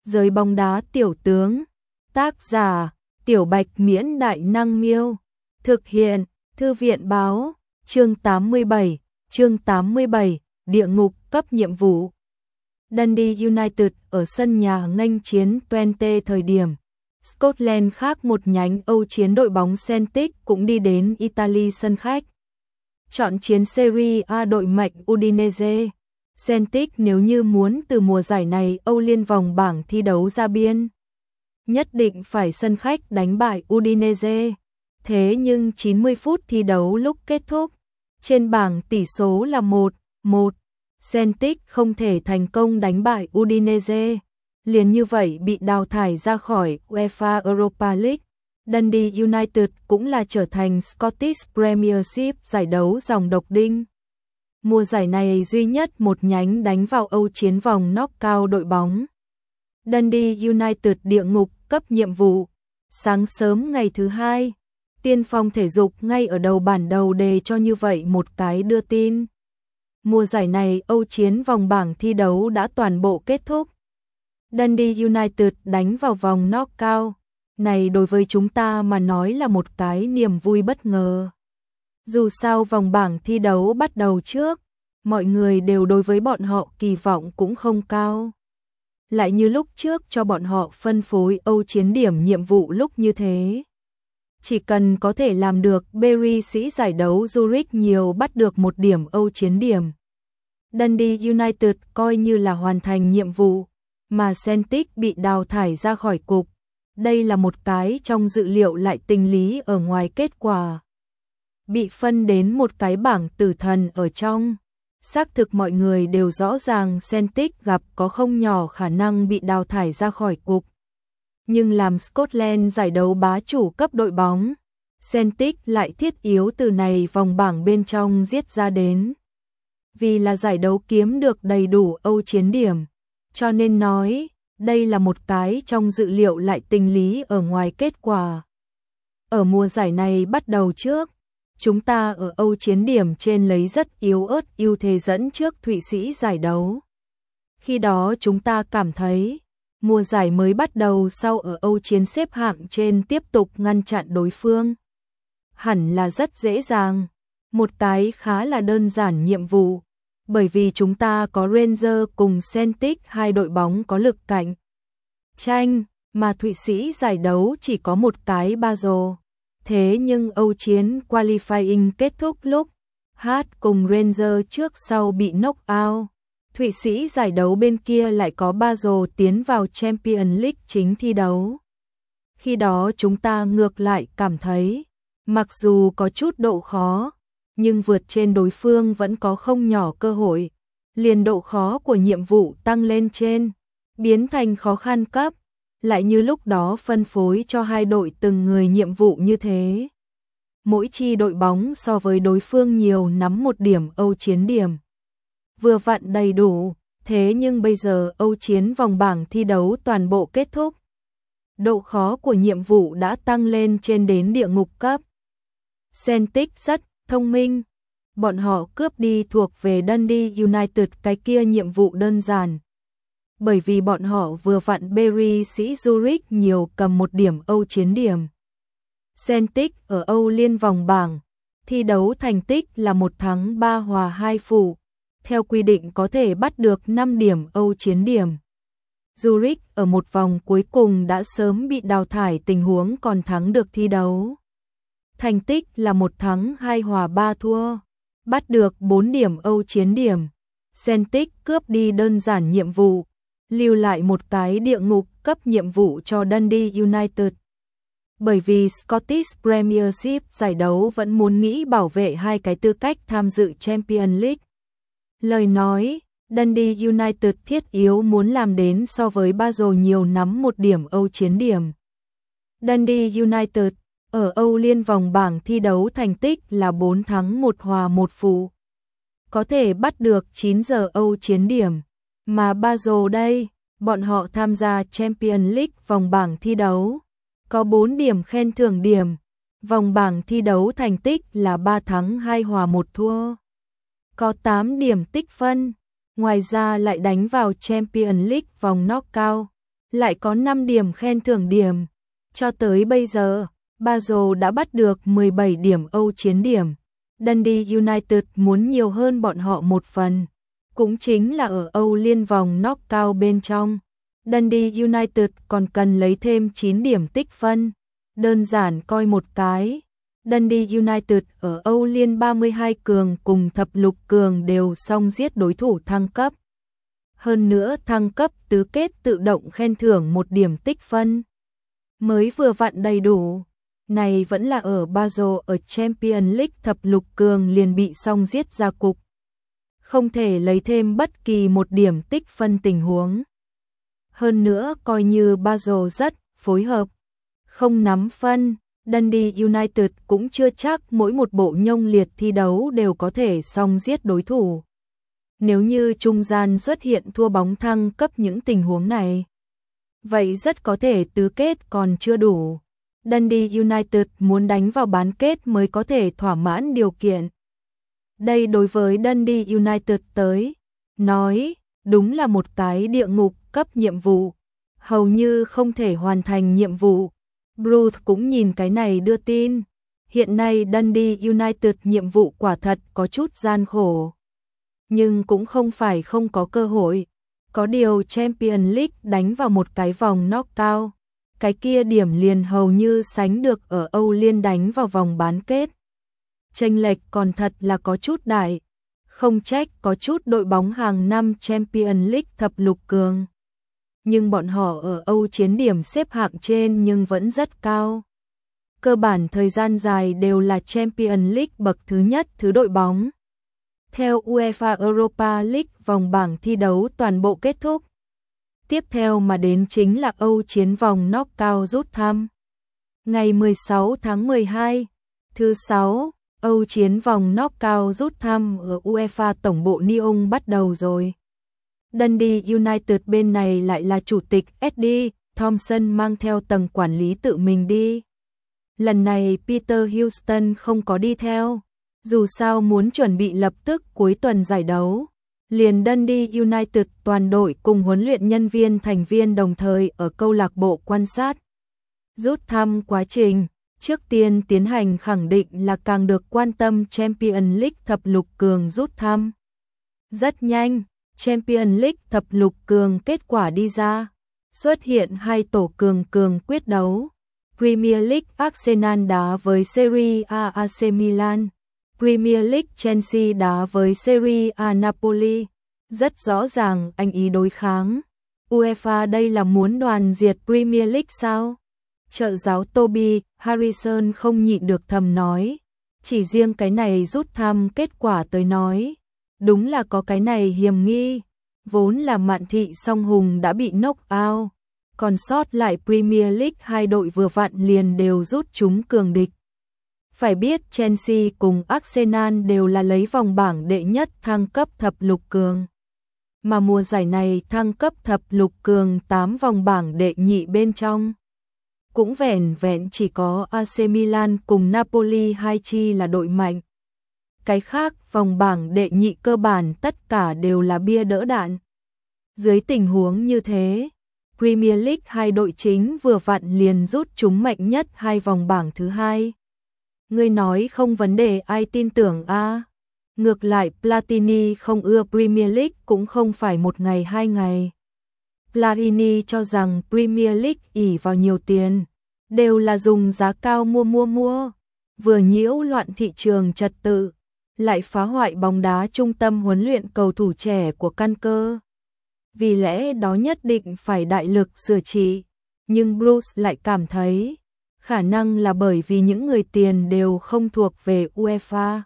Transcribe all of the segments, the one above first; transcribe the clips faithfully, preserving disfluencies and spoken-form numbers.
Giới bóng đá tiểu tướng. Tác giả: Tiểu Bạch Miễn Đại Năng Miêu. Thực hiện: Thư viện Báo. Chương tám mươi bảy. Chương tám mươi bảy. Địa ngục cấp nhiệm vụ. Dundee United ở sân nhà nghênh chiến Twente thời điểm Scotland khác một nhánh Âu chiến đội bóng Celtic cũng đi đến Italy sân khách. Chọn chiến Serie A đội mạnh Udinese. Celtic nếu như muốn từ mùa giải này Âu liên vòng bảng thi đấu ra biên, nhất định phải sân khách đánh bại Udinese. Thế nhưng chín mươi phút thi đấu lúc kết thúc, trên bảng tỷ số là một một. Celtic không thể thành công đánh bại Udinese, liền như vậy bị đào thải ra khỏi UEFA Europa League. Dundee United cũng là trở thành Scottish Premiership, giải đấu dòng độc đinh. Mùa giải này duy nhất một nhánh đánh vào Âu chiến vòng knock-out đội bóng. Dundee United địa ngục cấp nhiệm vụ. Sáng sớm ngày thứ hai, Tiên Phong Thể dục ngay ở đầu bản đầu đề cho như vậy một cái đưa tin. Mùa giải này Âu chiến vòng bảng thi đấu đã toàn bộ kết thúc. Dundee United đánh vào vòng knock-out. Này đối với chúng ta mà nói là một cái niềm vui bất ngờ. Dù sao vòng bảng thi đấu bắt đầu trước, mọi người đều đối với bọn họ kỳ vọng cũng không cao. Lại như lúc trước cho bọn họ phân phối Âu chiến điểm nhiệm vụ lúc như thế. Chỉ cần có thể làm được Berry sĩ giải đấu Zurich nhiều bắt được một điểm Âu chiến điểm. Dundee United coi như là hoàn thành nhiệm vụ, mà Celtic bị đào thải ra khỏi cục. Đây là một cái trong dự liệu lại tình lý ở ngoài kết quả. Bị phân đến một cái bảng tử thần ở trong. Xác thực mọi người đều rõ ràng Celtic gặp có không nhỏ khả năng bị đào thải ra khỏi cục. Nhưng làm Scotland giải đấu bá chủ cấp đội bóng, Celtic lại thiết yếu từ này vòng bảng bên trong giết ra đến. Vì là giải đấu kiếm được đầy đủ Âu chiến điểm, cho nên nói, đây là một cái trong dự liệu lại tình lý ở ngoài kết quả. Ở mùa giải này bắt đầu trước, chúng ta ở Âu chiến điểm trên lấy rất yếu ớt ưu thế dẫn trước Thụy Sĩ giải đấu. Khi đó chúng ta cảm thấy, mùa giải mới bắt đầu sau ở Âu chiến xếp hạng trên tiếp tục ngăn chặn đối phương. Hẳn là rất dễ dàng, một cái khá là đơn giản nhiệm vụ, bởi vì chúng ta có Rangers cùng Celtic hai đội bóng có lực cạnh tranh, mà Thụy Sĩ giải đấu chỉ có một cái Basel. Thế nhưng Âu chiến qualifying kết thúc lúc H cùng Rangers trước sau bị knock out. Thụy Sĩ giải đấu bên kia lại có Basel tiến vào Champions League chính thi đấu. Khi đó chúng ta ngược lại cảm thấy, mặc dù có chút độ khó, nhưng vượt trên đối phương vẫn có không nhỏ cơ hội. Liền độ khó của nhiệm vụ tăng lên trên, biến thành khó khăn cấp. Lại như lúc đó phân phối cho hai đội từng người nhiệm vụ như thế. Mỗi chi đội bóng so với đối phương nhiều nắm một điểm Âu chiến điểm. Vừa vặn đầy đủ, thế nhưng bây giờ Âu chiến vòng bảng thi đấu toàn bộ kết thúc. Độ khó của nhiệm vụ đã tăng lên trên đến địa ngục cấp. Celtic rất thông minh. Bọn họ cướp đi thuộc về Dundee United cái kia nhiệm vụ đơn giản. Bởi vì bọn họ vừa vặn Berry sĩ Zurich nhiều cầm một điểm Âu chiến điểm. Celtic ở Âu liên vòng bảng, thi đấu thành tích là một thắng ba hòa hai phụ. Theo quy định có thể bắt được năm điểm Âu chiến điểm. Zurich ở một vòng cuối cùng đã sớm bị đào thải tình huống còn thắng được thi đấu. Thành tích là một thắng hai hòa ba thua, bắt được bốn điểm Âu chiến điểm. Celtic cướp đi đơn giản nhiệm vụ, lưu lại một cái địa ngục cấp nhiệm vụ cho Dundee United. Bởi vì Scottish Premiership giải đấu vẫn muốn nghĩ bảo vệ hai cái tư cách tham dự Champions League. Lời nói, Dundee United thiết yếu muốn làm đến so với Basel nhiều nắm một điểm Âu chiến điểm. Dundee United ở Âu liên vòng bảng thi đấu thành tích là bốn thắng một hòa một phụ. Có thể bắt được chín giờ Âu chiến điểm. Mà Basel đây, bọn họ tham gia Champions League vòng bảng thi đấu. Có bốn điểm khen thưởng điểm. Vòng bảng thi đấu thành tích là ba thắng hai hòa một thua. Có tám điểm tích phân. Ngoài ra lại đánh vào Champions League vòng knock-out. lại có năm điểm khen thưởng điểm. Cho tới bây giờ, Basel đã bắt được mười bảy điểm Âu chiến điểm. Dundee United muốn nhiều hơn bọn họ một phần, cũng chính là ở Âu Liên vòng knockout bên trong. Dundee United còn cần lấy thêm chín điểm tích phân. Đơn giản coi một cái, Dundee United ở Âu Liên ba mươi hai cường cùng thập lục cường đều song giết đối thủ thăng cấp. Hơn nữa thăng cấp tứ kết tự động khen thưởng một điểm tích phân. Mới vừa vặn đầy đủ. Này vẫn là ở Basel ở Champions League thập lục cường liền bị song giết ra cục. Không thể lấy thêm bất kỳ một điểm tích phân tình huống. Hơn nữa coi như Basel rất phối hợp, không nắm phân, Dundee United cũng chưa chắc mỗi một bộ nhông liệt thi đấu đều có thể song giết đối thủ. Nếu như trung gian xuất hiện thua bóng thăng cấp những tình huống này, vậy rất có thể tứ kết còn chưa đủ. Dundee United muốn đánh vào bán kết mới có thể thỏa mãn điều kiện. Đây đối với Dundee United tới, nói, đúng là một cái địa ngục cấp nhiệm vụ, hầu như không thể hoàn thành nhiệm vụ. Bruce cũng nhìn cái này đưa tin. Hiện nay Dundee United nhiệm vụ quả thật có chút gian khổ. Nhưng cũng không phải không có cơ hội. Có điều Champions League đánh vào một cái vòng knockout. Cái kia điểm liền hầu như sánh được ở Âu Liên đánh vào vòng bán kết. Chênh lệch còn thật là có chút đại. Không trách có chút đội bóng hàng năm Champions League thập lục cường. Nhưng bọn họ ở Âu chiến điểm xếp hạng trên nhưng vẫn rất cao. Cơ bản thời gian dài đều là Champions League bậc thứ nhất thứ đội bóng. Theo UEFA Europa League vòng bảng thi đấu toàn bộ kết thúc. Tiếp theo mà đến chính là Âu chiến vòng knockout rút thăm. Ngày mười sáu tháng mười hai, thứ sáu, Âu chiến vòng knockout rút thăm ở UEFA tổng bộ Lyon bắt đầu rồi. Dundee United bên này lại là chủ tịch Eddie Thompson mang theo tầng quản lý tự mình đi. Lần này Peter Houston không có đi theo, dù sao muốn chuẩn bị lập tức cuối tuần giải đấu. Liền Dundee United toàn đội cùng huấn luyện nhân viên thành viên đồng thời ở câu lạc bộ quan sát. Rút thăm quá trình, trước tiên tiến hành khẳng định là càng được quan tâm Champions League thập lục cường rút thăm. Rất nhanh, Champions League thập lục cường kết quả đi ra. Xuất hiện hai tổ cường cường quyết đấu. Premier League Arsenal đá với Serie A a xê Milan. Premier League Chelsea đá với Serie A Napoli. Rất rõ ràng anh ý đối kháng. UEFA đây là muốn đoàn diệt Premier League sao? Trợ giáo Toby Harrison không nhịn được thầm nói. Chỉ riêng cái này rút thăm kết quả tới nói. Đúng là có cái này hiểm nghi. Vốn là Mạn Thị Song Hùng đã bị knock out. Còn sót lại Premier League hai đội vừa vặn liền đều rút chúng cường địch. Phải biết Chelsea cùng Arsenal đều là lấy vòng bảng đệ nhất thăng cấp thập lục cường. Mà mùa giải này thăng cấp thập lục cường tám vòng bảng đệ nhị bên trong. Cũng vẻn vẹn chỉ có a xê Milan cùng Napoli hai chi là đội mạnh. Cái khác vòng bảng đệ nhị cơ bản tất cả đều là bia đỡ đạn. Dưới tình huống như thế, Premier League hai đội chính vừa vặn liền rút chúng mạnh nhất hai vòng bảng thứ hai. Ngươi nói không vấn đề ai tin tưởng a? À? Ngược lại Platini không ưa Premier League cũng không phải một ngày hai ngày. Platini cho rằng Premier League ỷ vào nhiều tiền, đều là dùng giá cao mua mua mua, vừa nhiễu loạn thị trường trật tự, lại phá hoại bóng đá trung tâm huấn luyện cầu thủ trẻ của căn cơ. Vì lẽ đó nhất định phải đại lực sửa trị, nhưng Bruce lại cảm thấy khả năng là bởi vì những người tiền đều không thuộc về UEFA.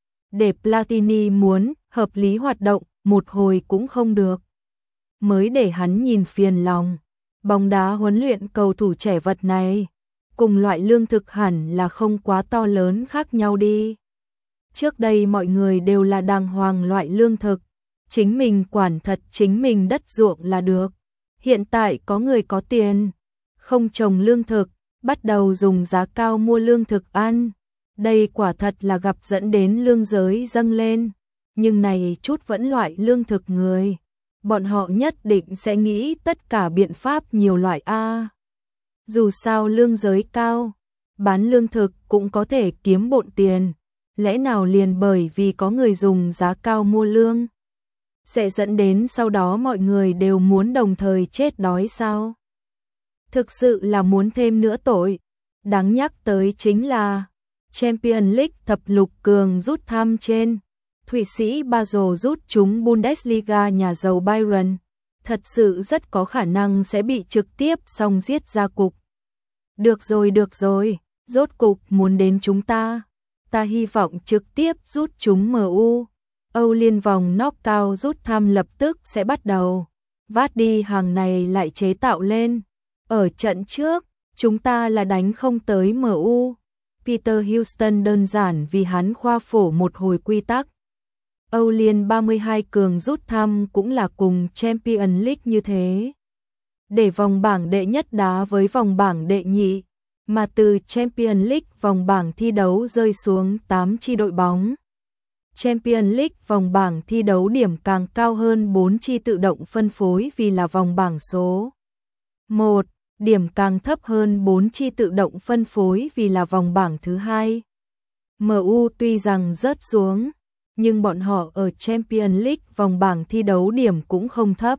Để Platini muốn hợp lý hoạt động một hồi cũng không được. Mới để hắn nhìn phiền lòng. Bóng đá huấn luyện cầu thủ trẻ vật này, cùng loại lương thực hẳn là không quá to lớn khác nhau đi. Trước đây mọi người đều là đàng hoàng loại lương thực, chính mình quản thật chính mình đất ruộng là được. Hiện tại có người có tiền, không trồng lương thực, bắt đầu dùng giá cao mua lương thực ăn. Đây quả thật là gặp dẫn đến lương giới dâng lên. Nhưng này chút vẫn loại lương thực người. bọn họ nhất định sẽ nghĩ tất cả biện pháp nhiều loại a. Dù sao lương giới cao, bán lương thực cũng có thể kiếm bộn tiền, lẽ nào liền bởi vì có người dùng giá cao mua lương, sẽ dẫn đến sau đó mọi người đều muốn đồng thời chết đói sao? Thực sự là muốn thêm nữa tội. Đáng nhắc tới chính là Champions League thập lục cường rút thăm trên, Thụy Sĩ Basel rút trúng Bundesliga nhà giàu Bayern, thật sự rất có khả năng sẽ bị trực tiếp song giết ra cục. Được rồi được rồi, rốt cục muốn đến chúng ta. Ta hy vọng trực tiếp rút trúng em u. Âu Liên vòng knockout rút thăm lập tức sẽ bắt đầu. Vát đi hàng này lại chế tạo lên. Ở trận trước, chúng ta là đánh không tới em u. Peter Houston đơn giản vì hắn khoa phổ một hồi quy tắc. Âu Liên ba mươi hai cường rút thăm cũng là cùng Champions League như thế. Để vòng bảng đệ nhất đá với vòng bảng đệ nhị, mà từ Champions League vòng bảng thi đấu rơi xuống tám chi đội bóng. Champions League vòng bảng thi đấu điểm càng cao hơn bốn chi tự động phân phối vì là vòng bảng số một, điểm càng thấp hơn bốn chi tự động phân phối vì là vòng bảng thứ hai. em u tuy rằng rớt xuống, nhưng bọn họ ở Champions League vòng bảng thi đấu điểm cũng không thấp.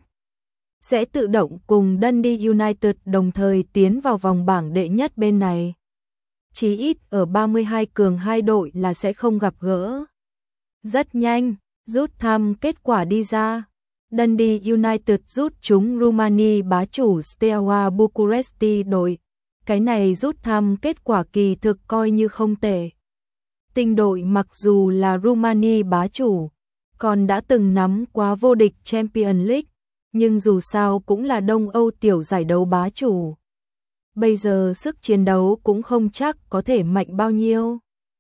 Sẽ tự động cùng Dundee United đồng thời tiến vào vòng bảng đệ nhất bên này. Chí ít ở ba mươi hai cường hai đội là sẽ không gặp gỡ. Rất nhanh, rút thăm kết quả đi ra. Dundee United rút trúng Rumani bá chủ Steaua Bucuresti đội. Cái này rút thăm kết quả kỳ thực coi như không tệ. Tinh đội mặc dù là Rumani bá chủ, còn đã từng nắm quá vô địch Champions League, nhưng dù sao cũng là Đông Âu tiểu giải đấu bá chủ. Bây giờ sức chiến đấu cũng không chắc có thể mạnh bao nhiêu.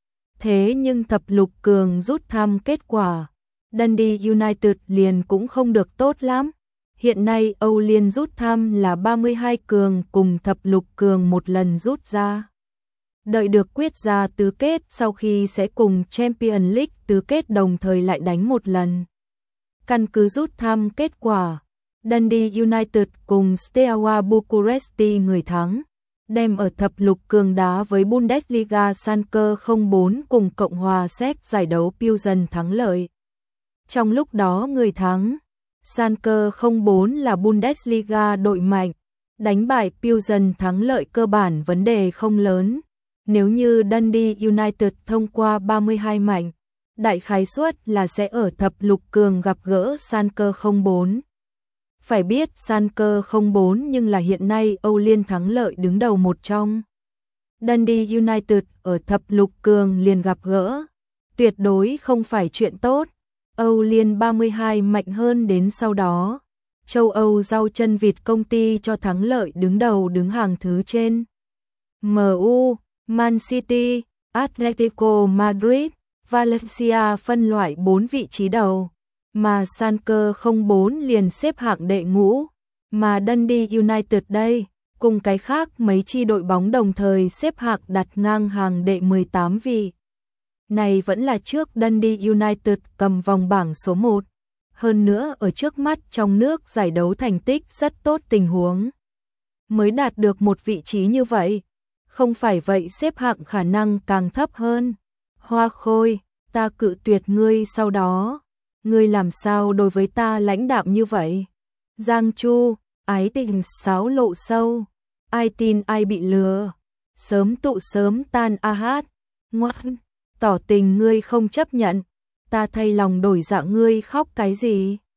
Thế nhưng thập lục cường rút thăm kết quả, Dundee United liền cũng không được tốt lắm. Hiện nay Âu Liên rút thăm là ba mươi hai cường cùng thập lục cường một lần rút ra. Đợi được quyết ra tứ kết sau khi sẽ cùng Champions League tứ kết đồng thời lại đánh một lần. Căn cứ rút thăm kết quả, Dundee United cùng Steaua Bucuresti người thắng, đem ở thập lục cường đá với Bundesliga Schalke không bốn cùng Cộng hòa Séc giải đấu Pilsen thắng lợi. Trong lúc đó người thắng, Schalke không bốn là Bundesliga đội mạnh, đánh bại Pilsen thắng lợi cơ bản vấn đề không lớn. Nếu như Dundee United thông qua ba mươi hai mạnh, đại khái suất là sẽ ở thập lục cường gặp gỡ Schalke không bốn. Phải biết Schalke không bốn nhưng là hiện nay Âu Liên thắng lợi đứng đầu một trong. Dundee United ở thập lục cường liền gặp gỡ, tuyệt đối không phải chuyện tốt. Âu Liên ba mươi hai mạnh hơn đến sau đó, châu Âu rau chân vịt công ty cho thắng lợi đứng đầu đứng hàng thứ trên. em u, Man City, Atletico Madrid, Valencia phân loại bốn vị trí đầu, mà Schalke không bốn liền xếp hạng đệ ngũ, mà Dundee United đây, cùng cái khác mấy chi đội bóng đồng thời xếp hạng đặt ngang hàng đệ mười tám vị. Này vẫn là trước Dundee United cầm vòng bảng số một, hơn nữa ở trước mắt trong nước giải đấu thành tích rất tốt tình huống. Mới đạt được một vị trí như vậy, không phải vậy xếp hạng khả năng càng thấp hơn. Hoa Khôi, ta cự tuyệt ngươi sau đó. Ngươi làm sao đối với ta lãnh đạm như vậy? Giang Chu, ái tình sáo lộ sâu. Ai tin ai bị lừa. Sớm tụ sớm tan a hát. Ngoan, tỏ tình ngươi không chấp nhận. Ta thay lòng đổi dạ ngươi khóc cái gì?